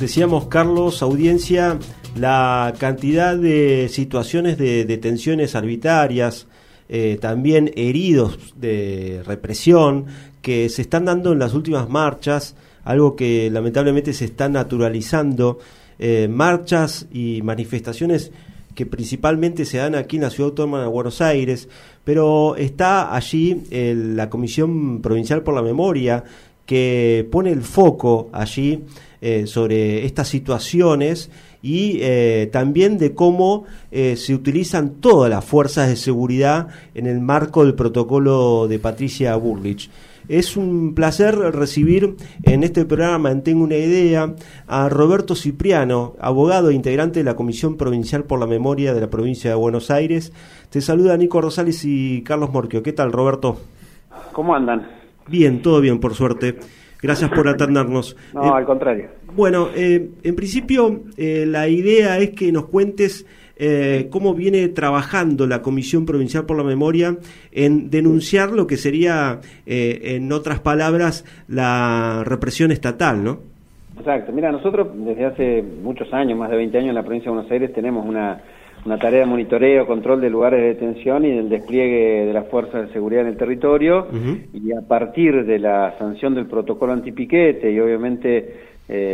Decíamos, Carlos, audiencia, la cantidad de situaciones de detenciones arbitrarias, también heridos de represión, que se están dando en las últimas marchas, algo que lamentablemente se está naturalizando, marchas y manifestaciones que principalmente se dan aquí en la Ciudad Autónoma de Buenos Aires, pero está allí la Comisión Provincial por la Memoria, que pone el foco allí sobre estas situaciones y también de cómo se utilizan todas las fuerzas de seguridad en el marco del protocolo de Patricia Bullrich. Es un placer recibir en este programa, en Tengo una Idea, a Roberto Cipriano, abogado e integrante de la Comisión Provincial por la Memoria de la Provincia de Buenos Aires. Te saluda Nico Rosales y Carlos Morquio. ¿Qué tal, Roberto? ¿Cómo andan? Bien, todo bien, por suerte. Gracias por atendernos. No, al contrario. Bueno, en principio la idea es que nos cuentes cómo viene trabajando la Comisión Provincial por la Memoria en denunciar lo que sería, en otras palabras, la represión estatal, ¿no? Exacto. Mira, nosotros desde hace muchos años, más de 20 años en la provincia de Buenos Aires, tenemos una tarea de monitoreo, control de lugares de detención y del despliegue de las fuerzas de seguridad en el territorio. Y a partir de la sanción del protocolo antipiquete y obviamente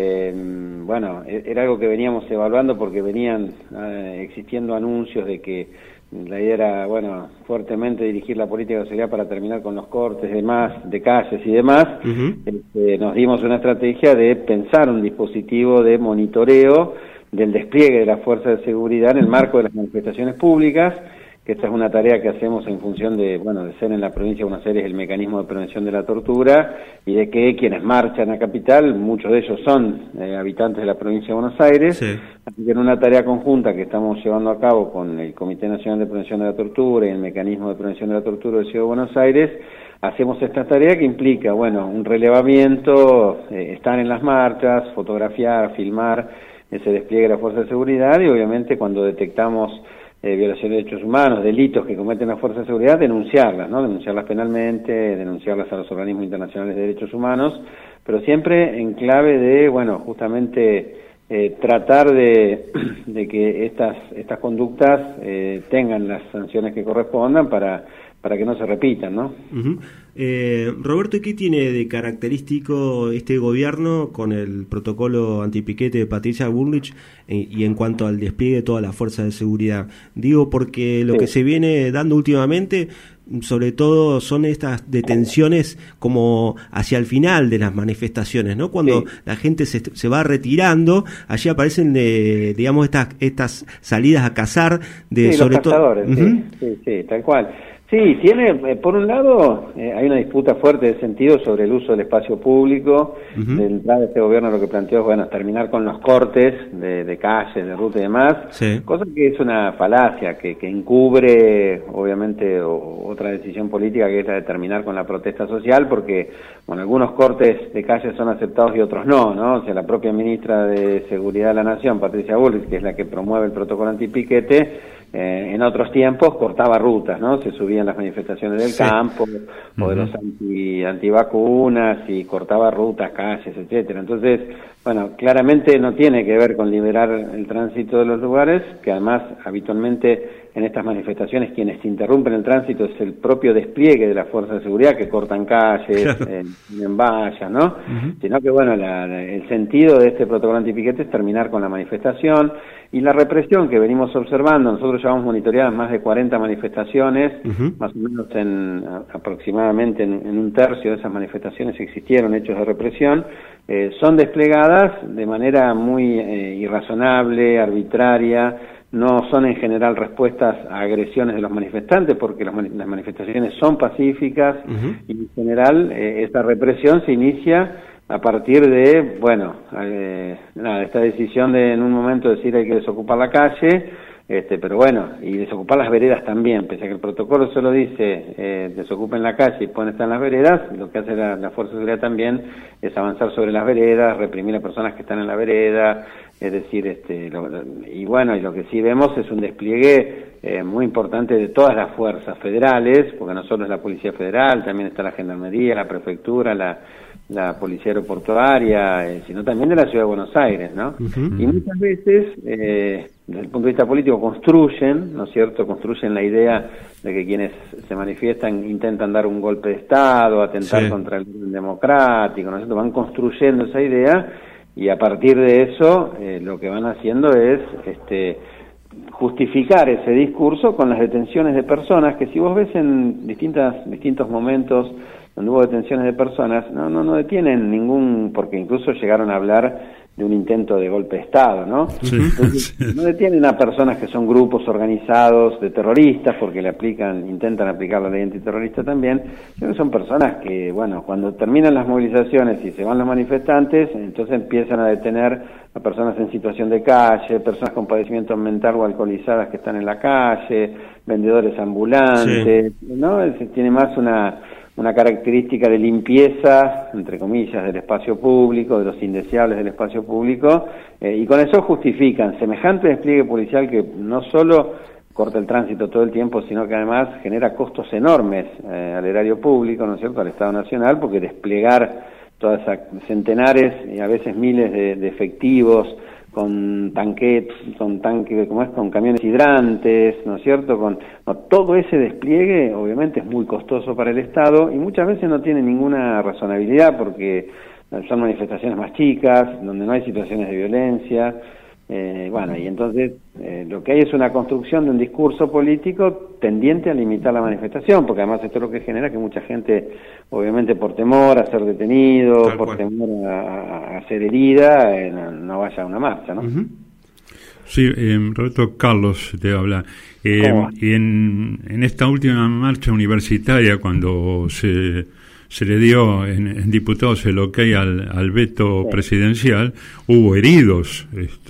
bueno, era algo que veníamos evaluando porque venían existiendo anuncios de que la idea era, bueno, fuertemente dirigir la política de seguridad para terminar con los cortes de calles y demás. Nos dimos una estrategia de pensar un dispositivo de monitoreo del despliegue de las fuerzas de seguridad en el marco de las manifestaciones públicas, que esta es una tarea que hacemos en función de, bueno, de ser en la provincia de Buenos Aires el mecanismo de prevención de la tortura y de que quienes marchan a Capital, muchos de ellos son habitantes de la provincia de Buenos Aires, sí. Así que en una tarea conjunta que estamos llevando a cabo con el Comité Nacional de Prevención de la Tortura y el mecanismo de prevención de la tortura de Ciudad de Buenos Aires, hacemos esta tarea que implica, bueno, un relevamiento, estar en las marchas, fotografiar, filmar ese despliegue de la fuerza de seguridad y obviamente cuando detectamos violaciones de derechos humanos, delitos que cometen las fuerzas de seguridad, denunciarlas, ¿no? Denunciarlas penalmente, denunciarlas a los organismos internacionales de derechos humanos, pero siempre en clave de, bueno, justamente tratar de que estas conductas tengan las sanciones que correspondan para que no se repitan, ¿no? Roberto, ¿qué tiene de característico este gobierno con el protocolo antipiquete de Patricia Bullrich y en cuanto al despliegue de todas las fuerzas de seguridad? Digo porque lo que se viene dando últimamente, sobre todo, son estas detenciones como hacia el final de las manifestaciones, ¿no? Cuando la gente se va retirando, allí aparecen, digamos, estas salidas a cazar de sobre todo. Sí, tal cual. Sí, tiene, por un lado, hay una disputa fuerte de sentido sobre el uso del espacio público. De entrada de este gobierno lo que planteó es, bueno, terminar con los cortes de calles, de ruta y demás, cosa que es una falacia, que encubre, obviamente, otra decisión política que es la de terminar con la protesta social, porque, bueno, algunos cortes de calles son aceptados y otros no, ¿no? O sea, la propia ministra de Seguridad de la Nación, Patricia Bullrich, que es la que promueve el protocolo antipiquete, en otros tiempos cortaba rutas, ¿no? Se subían las manifestaciones del campo o de los antivacunas y cortaba rutas, calles, etcétera. Entonces, bueno, claramente no tiene que ver con liberar el tránsito de los lugares, que además habitualmente en estas manifestaciones quienes interrumpen el tránsito es el propio despliegue de las fuerzas de seguridad que cortan calles, en vallas, ¿no? Sino que, bueno, el sentido de este protocolo antipiquete es terminar con la manifestación y la represión que venimos observando. Nosotros llevamos monitoreadas más de 40 manifestaciones, más o menos aproximadamente en un tercio de esas manifestaciones existieron hechos de represión, son desplegadas de manera muy irrazonable, arbitraria. No son en general respuestas a agresiones de los manifestantes porque las manifestaciones son pacíficas y en general esta represión se inicia a partir de, bueno, esta decisión de en un momento decir hay que desocupar la calle, pero bueno, y desocupar las veredas también, pese a que el protocolo solo dice desocupen la calle y pueden estar en las veredas, lo que hace la Fuerza de Seguridad también es avanzar sobre las veredas, reprimir a personas que están en la vereda, es decir, y bueno, y lo que sí vemos es un despliegue muy importante de todas las fuerzas federales, porque no solo es la Policía Federal, también está la Gendarmería, la Prefectura, la la policía aeroportuaria, sino también de la ciudad de Buenos Aires, ¿no? Y muchas veces, desde el punto de vista político, construyen, ¿no es cierto?, construyen la idea de que quienes se manifiestan intentan dar un golpe de Estado, atentar contra el orden democrático, ¿no es cierto?, van construyendo esa idea, y a partir de eso, lo que van haciendo es justificar ese discurso con las detenciones de personas, que si vos ves en distintos momentos donde hubo detenciones de personas, no detienen ningún, porque incluso llegaron a hablar de un intento de golpe de Estado, ¿no? Sí. Entonces, no detienen a personas que son grupos organizados de terroristas, porque intentan aplicar la ley antiterrorista también, sino que son personas que, bueno, cuando terminan las movilizaciones y se van los manifestantes, entonces empiezan a detener a personas en situación de calle, personas con padecimiento mental o alcoholizadas que están en la calle, vendedores ambulantes, ¿no? Tiene más una característica de limpieza, entre comillas, del espacio público, de los indeseables del espacio público, y con eso justifican semejante despliegue policial que no solo corta el tránsito todo el tiempo, sino que además genera costos enormes al erario público, ¿no es cierto?, al Estado Nacional, porque desplegar todas esas centenares y a veces miles de efectivos con con camiones hidrantes, ¿no es cierto? Todo ese despliegue obviamente es muy costoso para el Estado y muchas veces no tiene ninguna razonabilidad porque son manifestaciones más chicas, donde no hay situaciones de violencia, y entonces lo que hay es una construcción de un discurso político tendiente a limitar la manifestación, porque además esto es lo que genera que mucha gente, obviamente por temor a ser detenido, por temor a ser herida, no vaya a una marcha, ¿no? Sí, Roberto, Carlos te habla. Y en esta última marcha universitaria, cuando se le dio en diputados el ok al veto presidencial, hubo heridos.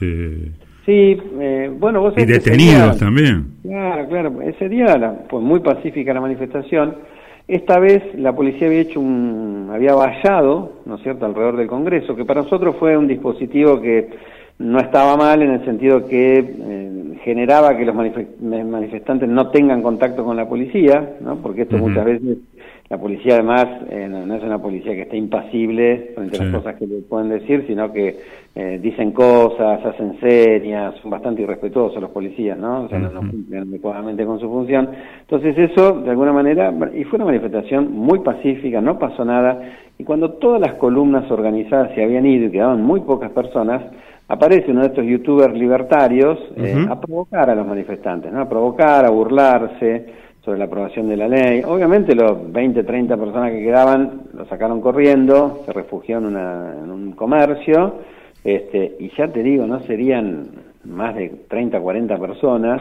Sí, vos y detenidos también. Claro, ese día fue muy pacífica la manifestación. Esta vez la policía había vallado, ¿no es cierto?, alrededor del Congreso, que para nosotros fue un dispositivo que no estaba mal en el sentido que generaba que los manifestantes no tengan contacto con la policía, ¿no? Porque esto muchas veces la policía además no es una policía que esté impasible frente a las cosas que le pueden decir, sino que dicen cosas, hacen señas, son bastante irrespetuosos los policías, ¿no? O sea, no cumplen adecuadamente con su función. Entonces eso, de alguna manera, y fue una manifestación muy pacífica, no pasó nada, y cuando todas las columnas organizadas se habían ido y quedaban muy pocas personas, aparece uno de estos youtubers libertarios a provocar a los manifestantes, ¿no? A provocar, a burlarse sobre la aprobación de la ley. Obviamente los 20, 30 personas que quedaban lo sacaron corriendo, se refugiaron en un comercio, y ya te digo, no serían más de 30, 40 personas.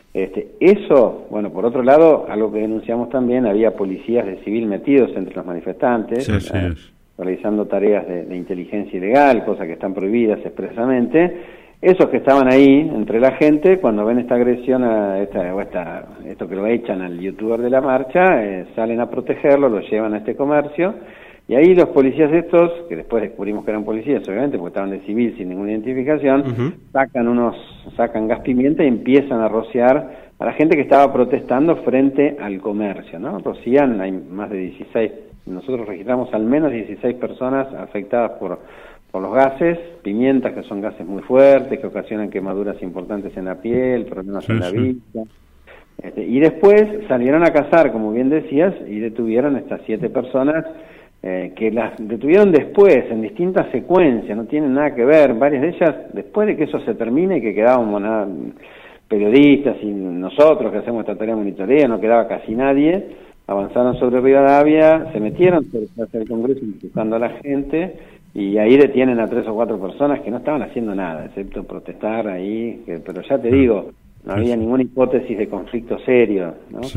Eso, bueno, por otro lado, algo que denunciamos también, había policías de civil metidos entre los manifestantes, realizando tareas de inteligencia ilegal, cosas que están prohibidas expresamente. Esos que estaban ahí entre la gente, cuando ven esta agresión, esto que lo echan al youtuber de la marcha, salen a protegerlo, lo llevan a este comercio, y ahí los policías estos, que después descubrimos que eran policías, obviamente, porque estaban de civil sin ninguna identificación, sacan gas pimienta y empiezan a rociar a la gente que estaba protestando frente al comercio, ¿no? Rocían, hay más de 16, nosotros registramos al menos 16 personas afectadas por los gases, pimientas, que son gases muy fuertes, que ocasionan quemaduras importantes en la piel, problemas en la vista. Y después salieron a cazar, como bien decías, y detuvieron a estas 7 personas, que las detuvieron después, en distintas secuencias, no tienen nada que ver, varias de ellas, después de que eso se termine y que quedábamos periodistas y nosotros que hacemos esta tarea de monitoreo, no quedaba casi nadie, avanzaron sobre Rivadavia, se metieron hacia el Congreso buscando a la gente, y ahí detienen a 3 o 4 personas que no estaban haciendo nada, excepto protestar ahí, pero ya te digo, no había ninguna hipótesis de conflicto serio, ¿no? Sí.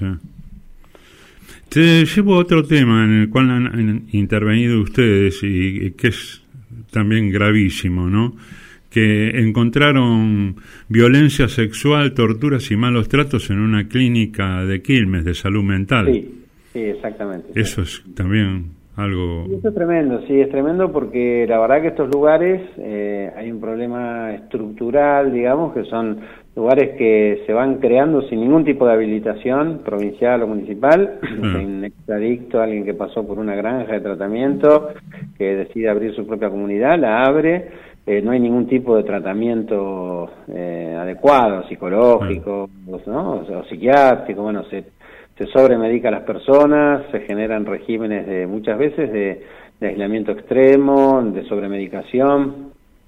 Te llevo a otro tema en el cual han intervenido ustedes y que es también gravísimo, ¿no? Que encontraron violencia sexual, torturas y malos tratos en una clínica de Quilmes de salud mental. Sí, exactamente. Eso es también algo... Eso es tremendo, sí, es tremendo porque la verdad que estos lugares hay un problema estructural, digamos, que son lugares que se van creando sin ningún tipo de habilitación provincial o municipal. Un exadicto, alguien que pasó por una granja de tratamiento, que decide abrir su propia comunidad, la abre, no hay ningún tipo de tratamiento adecuado, psicológico, ¿no? O psiquiátrico, bueno, se sobremedica a las personas, se generan regímenes muchas veces de aislamiento extremo, de sobremedicación,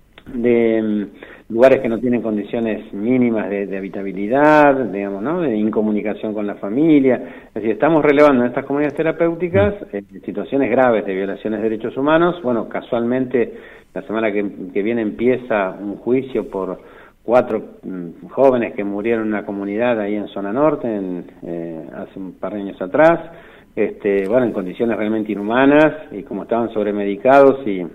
de lugares que no tienen condiciones mínimas de habitabilidad, digamos, ¿no? De incomunicación con la familia. Es decir, estamos relevando en estas comunidades terapéuticas situaciones graves de violaciones de derechos humanos. Bueno, casualmente la semana que viene empieza un juicio por 4 jóvenes que murieron en una comunidad ahí en zona norte hace un par de años atrás, bueno, en condiciones realmente inhumanas, y como estaban sobremedicados y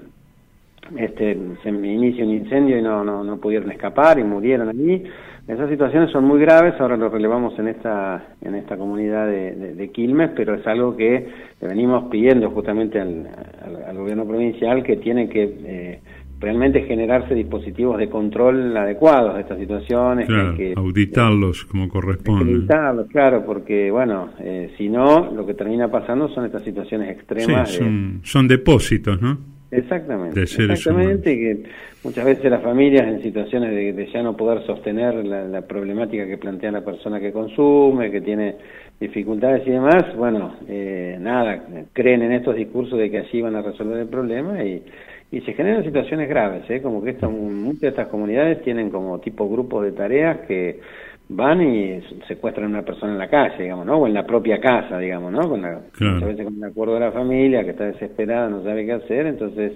se inicia un incendio y no pudieron escapar y murieron allí. Esas situaciones son muy graves, ahora lo relevamos en esta comunidad de Quilmes, pero es algo que le venimos pidiendo justamente al gobierno provincial, que tiene que realmente generarse dispositivos de control adecuados de estas situaciones. Claro, que auditarlos como corresponde. Auditarlos, claro, porque bueno, si no, lo que termina pasando son estas situaciones extremas. Sí, son depósitos, ¿no? Exactamente, que muchas veces las familias en situaciones de ya no poder sostener la problemática que plantea la persona que consume, que tiene dificultades y demás, bueno, creen en estos discursos de que allí van a resolver el problema y se generan situaciones graves, como que muchas de estas comunidades tienen como tipo grupos de tareas que van y secuestran a una persona en la calle, digamos, ¿no? O en la propia casa, digamos, ¿no? Muchas veces con el acuerdo de la familia, que está desesperada, no sabe qué hacer, entonces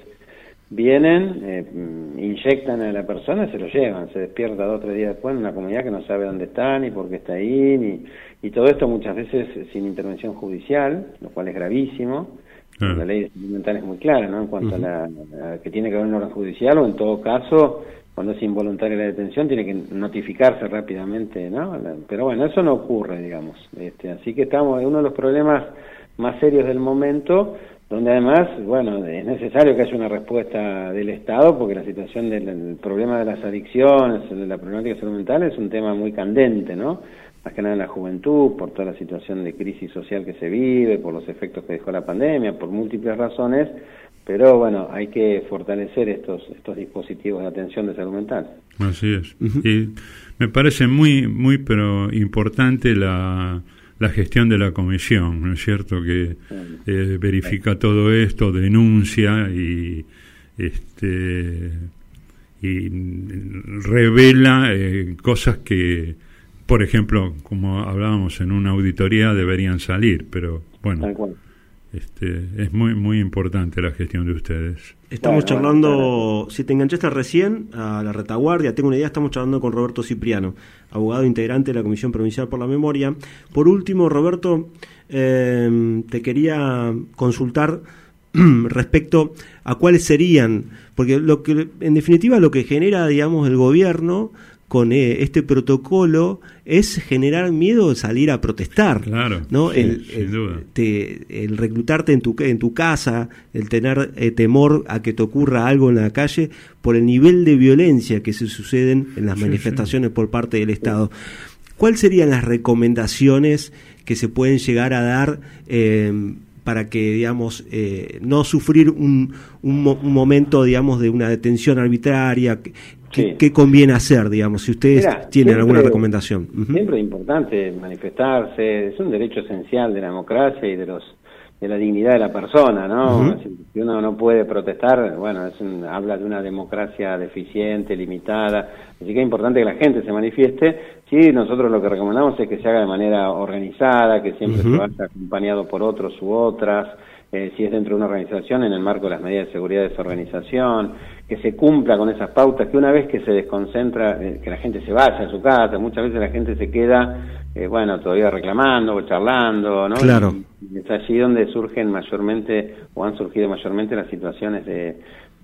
vienen, inyectan a la persona y se lo llevan, se despierta 2 o 3 días después en una comunidad que no sabe dónde está, ni por qué está ahí, y todo esto muchas veces sin intervención judicial, lo cual es gravísimo. La ley de salud mental es muy clara, ¿no? En cuanto a que tiene que haber un orden judicial, o en todo caso, cuando es involuntaria la detención, tiene que notificarse rápidamente, ¿no? Pero bueno, eso no ocurre, digamos. Así que estamos en uno de los problemas más serios del momento, donde además, bueno, es necesario que haya una respuesta del Estado, porque la situación del problema de las adicciones, de la problemática de salud mental, es un tema muy candente, ¿no? Más que nada en la juventud, por toda la situación de crisis social que se vive, por los efectos que dejó la pandemia, por múltiples razones, pero bueno, hay que fortalecer estos dispositivos de atención de salud mental. Así es. Y me parece muy pero importante la gestión de la comisión, ¿no es cierto? Que verifica todo esto, denuncia y revela cosas que, por ejemplo, como hablábamos en una auditoría, deberían salir, pero bueno, es muy importante la gestión de ustedes. Estamos charlando, si te enganchaste recién a la retaguardia, tengo una idea, estamos charlando con Roberto Cipriano, abogado integrante de la Comisión Provincial por la Memoria. Por último, Roberto, te quería consultar respecto a cuáles serían, porque en definitiva lo que genera, digamos, el gobierno con este protocolo es generar miedo de salir a protestar. Claro, ¿no? Sí, sin duda. El reclutarte en tu casa, el tener temor a que te ocurra algo en la calle por el nivel de violencia que se suceden en las manifestaciones por parte del Estado. ¿Cuáles serían las recomendaciones que se pueden llegar a dar para que, digamos, no sufrir un momento, digamos, de una detención arbitraria? ¿Qué conviene hacer, digamos, si ustedes tienen alguna recomendación? Siempre es importante manifestarse, es un derecho esencial de la democracia y de la dignidad de la persona, ¿no? Si uno no puede protestar, bueno, habla de una democracia deficiente, limitada, así que es importante que la gente se manifieste. Sí, nosotros lo que recomendamos es que se haga de manera organizada, que siempre se vaya acompañado por otros u otras, si es dentro de una organización, en el marco de las medidas de seguridad de esa organización, que se cumpla con esas pautas, que una vez que se desconcentra, que la gente se vaya a su casa. Muchas veces la gente se queda, todavía reclamando o charlando, ¿no? Claro. Y es allí donde surgen mayormente, o han surgido mayormente, las situaciones de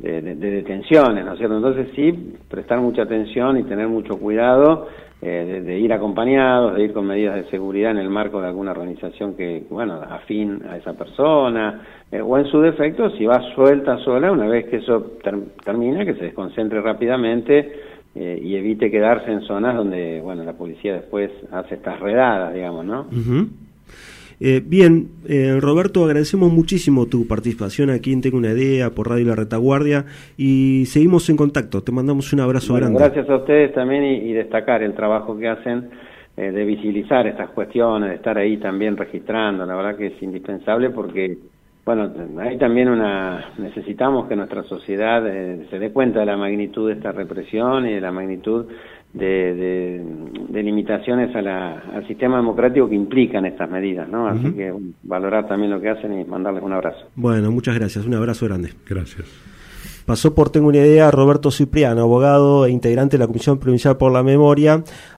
detenciones, ¿no es cierto? Entonces sí, prestar mucha atención y tener mucho cuidado de ir acompañados, de ir con medidas de seguridad en el marco de alguna organización que, bueno, afín a esa persona, o en su defecto, si va suelta, sola, una vez que eso termina, que se desconcentre rápidamente y evite quedarse en zonas donde, bueno, la policía después hace estas redadas, digamos, ¿no? Uh-huh. Bien, Roberto, agradecemos muchísimo tu participación aquí en Tengo una Idea por Radio La Retaguardia y seguimos en contacto. Te mandamos un abrazo grande. Gracias a ustedes también y destacar el trabajo que hacen de visibilizar estas cuestiones, de estar ahí también registrando. La verdad que es indispensable porque, bueno, hay también necesitamos que nuestra sociedad se dé cuenta de la magnitud de esta represión y de la magnitud de limitaciones al sistema democrático que implican estas medidas, ¿no? Así que valorar también lo que hacen y mandarles un abrazo. Bueno, muchas gracias, un abrazo grande. Gracias. Pasó por Tengo una Idea Roberto Cipriano, abogado e integrante de la Comisión Provincial por la Memoria.